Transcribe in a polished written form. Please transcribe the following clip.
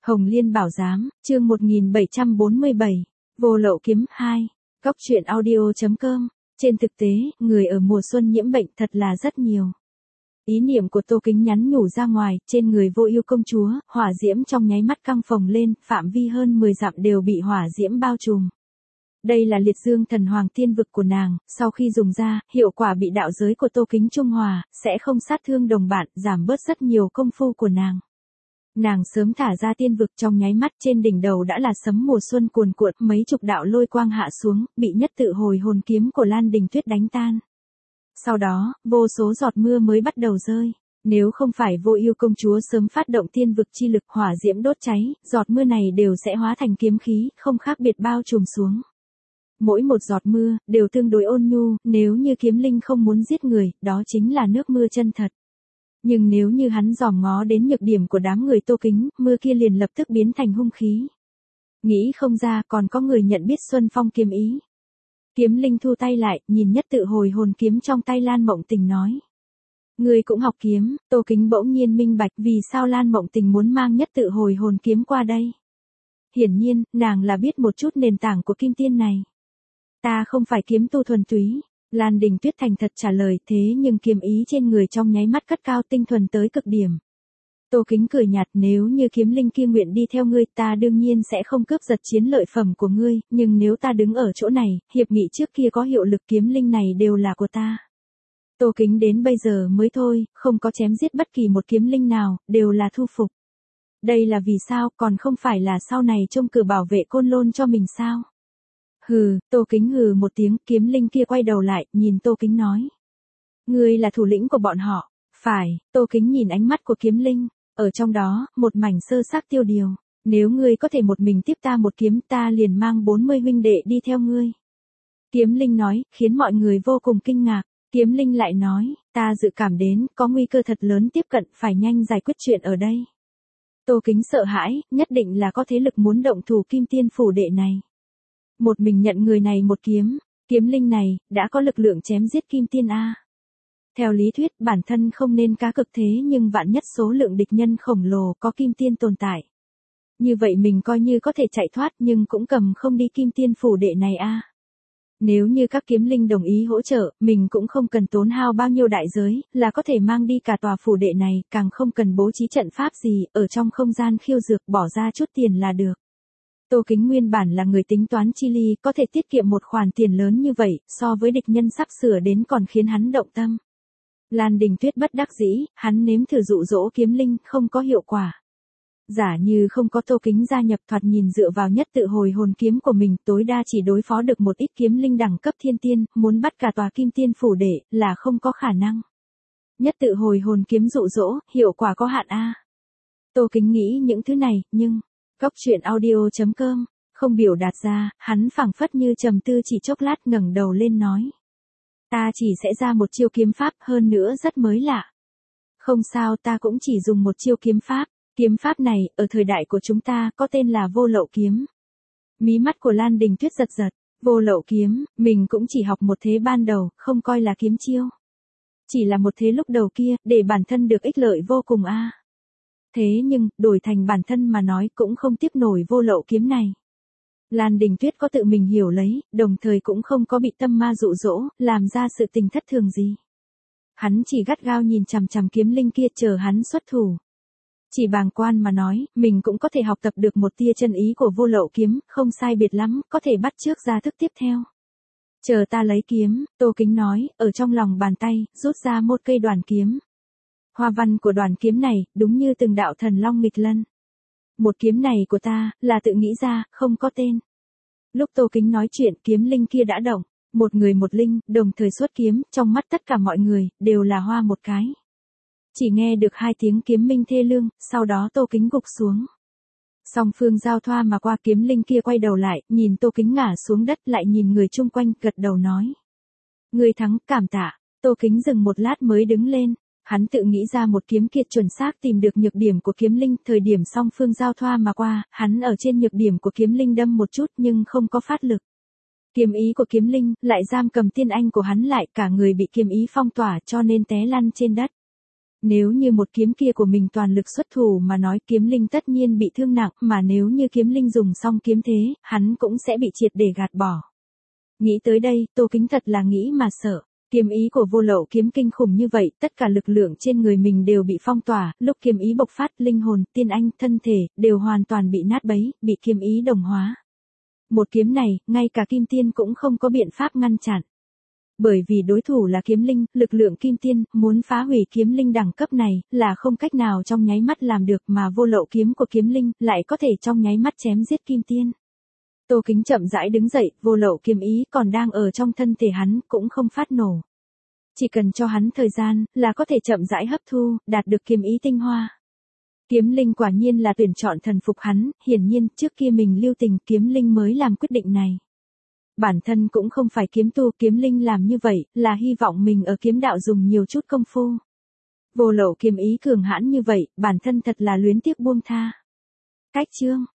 Hồng Liên Bảo Giám, chương 1747, Vô Lậu Kiếm 2, Góc truyện audio.com. Trên thực tế, người ở mùa xuân nhiễm bệnh thật là rất nhiều. Ý niệm của Tô Kính nhắn nhủ ra ngoài, trên người Vô Ưu công chúa, hỏa diễm trong nháy mắt căng phồng lên, phạm vi hơn 10 dặm đều bị hỏa diễm bao trùm. Đây là liệt dương thần hoàng tiên vực của nàng, sau khi dùng ra, hiệu quả bị đạo giới của Tô Kính trung hòa, sẽ không sát thương đồng bạn, giảm bớt rất nhiều công phu của nàng. Nàng sớm thả ra tiên vực trong nháy mắt, trên đỉnh đầu đã là sấm mùa xuân cuồn cuộn, mấy chục đạo lôi quang hạ xuống, bị nhất tự hồi hồn kiếm của Lan Đình Tuyết đánh tan. Sau đó, vô số giọt mưa mới bắt đầu rơi. Nếu không phải Vô Ưu công chúa sớm phát động tiên vực chi lực, hỏa diễm đốt cháy, giọt mưa này đều sẽ hóa thành kiếm khí, không khác biệt bao trùm xuống. Mỗi một giọt mưa đều tương đối ôn nhu, nếu như kiếm linh không muốn giết người, đó chính là nước mưa chân thật. Nhưng nếu như hắn dòm ngó đến nhược điểm của đám người Tô Kính, mưa kia liền lập tức biến thành hung khí. Nghĩ không ra còn có người nhận biết Xuân Phong kiếm ý. Kiếm linh thu tay lại, nhìn nhất tự hồi hồn kiếm trong tay Lan Mộng Tình nói. Người cũng học kiếm. Tô Kính bỗng nhiên minh bạch vì sao Lan Mộng Tình muốn mang nhất tự hồi hồn kiếm qua đây. Hiển nhiên, nàng là biết một chút nền tảng của kim tiên này. Ta không phải kiếm tu thuần túy. Lan Đình Tuyết thành thật trả lời, thế nhưng kiếm ý trên người trong nháy mắt cất cao, tinh thuần tới cực điểm. Tô Kính cười nhạt, nếu như kiếm linh kia nguyện đi theo ngươi, ta đương nhiên sẽ không cướp giật chiến lợi phẩm của ngươi, nhưng nếu ta đứng ở chỗ này, hiệp nghị trước kia có hiệu lực, kiếm linh này đều là của ta. Tô Kính đến bây giờ mới thôi, không có chém giết bất kỳ một kiếm linh nào, đều là thu phục. Đây là vì sao, còn không phải là sau này trông cửa bảo vệ Côn Lôn cho mình sao? Hừ, Tô Kính hừ một tiếng, kiếm linh kia quay đầu lại, nhìn Tô Kính nói. Ngươi là thủ lĩnh của bọn họ. Phải. Tô Kính nhìn ánh mắt của kiếm linh, ở trong đó, một mảnh sơ xác tiêu điều. Nếu ngươi có thể một mình tiếp ta một kiếm, ta liền mang 40 huynh đệ đi theo ngươi. Kiếm linh nói, khiến mọi người vô cùng kinh ngạc. Kiếm linh lại nói, ta dự cảm đến, có nguy cơ thật lớn tiếp cận, phải nhanh giải quyết chuyện ở đây. Tô Kính sợ hãi, nhất định là có thế lực muốn động thủ kim tiên phủ đệ này. Một mình nhận người này một kiếm, kiếm linh này, đã có lực lượng chém giết kim tiên A. Theo lý thuyết, bản thân không nên cá cực thế, nhưng vạn nhất số lượng địch nhân khổng lồ có kim tiên tồn tại. Như vậy mình coi như có thể chạy thoát, nhưng cũng cầm không đi kim tiên phủ đệ này A. Nếu như các kiếm linh đồng ý hỗ trợ, mình cũng không cần tốn hao bao nhiêu đại giới, là có thể mang đi cả tòa phủ đệ này, càng không cần bố trí trận pháp gì, ở trong không gian khiêu dược bỏ ra chút tiền là được. Tô Kính nguyên bản là người tính toán chi ly, có thể tiết kiệm một khoản tiền lớn như vậy, so với địch nhân sắp sửa đến còn khiến hắn động tâm. Lan Đình Tuyết bất đắc dĩ, hắn nếm thử dụ dỗ kiếm linh, không có hiệu quả. Giả như không có Tô Kính gia nhập, thoạt nhìn dựa vào nhất tự hồi hồn kiếm của mình, tối đa chỉ đối phó được một ít kiếm linh đẳng cấp thiên tiên, muốn bắt cả tòa kim tiên phủ đệ, là không có khả năng. Nhất tự hồi hồn kiếm dụ dỗ, hiệu quả có hạn A. Tô Kính nghĩ những thứ này, nhưng Góc truyện audio.com, không biểu đạt ra, hắn phảng phất như trầm tư chỉ chốc lát, ngẩng đầu lên nói. Ta chỉ sẽ ra một chiêu kiếm pháp, hơn nữa rất mới lạ. Không sao, ta cũng chỉ dùng một chiêu kiếm pháp. Kiếm pháp này, ở thời đại của chúng ta, có tên là Vô Lậu kiếm. Mí mắt của Lan Đình Tuyết giật giật. Vô Lậu kiếm, mình cũng chỉ học một thế ban đầu, không coi là kiếm chiêu. Chỉ là một thế lúc đầu kia, để bản thân được ích lợi vô cùng A. Thế nhưng, đổi thành bản thân mà nói cũng không tiếp nổi vô lậu kiếm này. Lan Đình Tuyết có tự mình hiểu lấy, đồng thời cũng không có bị tâm ma dụ dỗ, làm ra sự tình thất thường gì. Hắn chỉ gắt gao nhìn chằm chằm kiếm linh kia, chờ hắn xuất thủ. Chỉ bàng quan mà nói, mình cũng có thể học tập được một tia chân ý của vô lậu kiếm, không sai biệt lắm, có thể bắt chước ra thức tiếp theo. Chờ ta lấy kiếm, Tô Kính nói, ở trong lòng bàn tay, rút ra một cây đoàn kiếm. Hoa văn của đoàn kiếm này, đúng như từng đạo thần long nghịch lân. Một kiếm này của ta, là tự nghĩ ra, không có tên. Lúc Tô Kính nói chuyện, kiếm linh kia đã động. Một người một linh, đồng thời xuất kiếm, trong mắt tất cả mọi người, đều là hoa một cái. Chỉ nghe được hai tiếng kiếm minh thê lương, sau đó Tô Kính gục xuống. Song phương giao thoa mà qua, kiếm linh kia quay đầu lại, nhìn Tô Kính ngã xuống đất, lại nhìn người chung quanh, gật đầu nói. Người thắng, cảm tạ. Tô Kính dừng một lát mới đứng lên. Hắn tự nghĩ ra một kiếm kiệt chuẩn xác tìm được nhược điểm của kiếm linh, thời điểm song phương giao thoa mà qua, hắn ở trên nhược điểm của kiếm linh đâm một chút nhưng không có phát lực. Kiếm ý của kiếm linh lại giam cầm tiên anh của hắn lại, cả người bị kiếm ý phong tỏa cho nên té lăn trên đất. Nếu như một kiếm kia của mình toàn lực xuất thủ mà nói kiếm linh tất nhiên bị thương nặng, mà nếu như kiếm linh dùng xong kiếm thế, hắn cũng sẽ bị triệt để gạt bỏ. Nghĩ tới đây, Tô Kính thật là nghĩ mà sợ. Kiếm ý của vô lậu kiếm kinh khủng như vậy, tất cả lực lượng trên người mình đều bị phong tỏa, lúc kiếm ý bộc phát, linh hồn, tiên anh, thân thể, đều hoàn toàn bị nát bấy, bị kiếm ý đồng hóa. Một kiếm này, ngay cả kim tiên cũng không có biện pháp ngăn chặn. Bởi vì đối thủ là kiếm linh, lực lượng kim tiên, muốn phá hủy kiếm linh đẳng cấp này, là không cách nào trong nháy mắt làm được mà vô lậu kiếm của kiếm linh, lại có thể trong nháy mắt chém giết kim tiên. Tô Kính chậm rãi đứng dậy, vô lậu kiếm ý còn đang ở trong thân thể hắn, cũng không phát nổ. Chỉ cần cho hắn thời gian, là có thể chậm rãi hấp thu, đạt được kiếm ý tinh hoa. Kiếm linh quả nhiên là tuyển chọn thần phục hắn, hiển nhiên, trước kia mình lưu tình kiếm linh mới làm quyết định này. Bản thân cũng không phải kiếm tu, kiếm linh làm như vậy, là hy vọng mình ở kiếm đạo dùng nhiều chút công phu. Vô lậu kiếm ý cường hãn như vậy, bản thân thật là luyến tiếc buông tha. Cách chương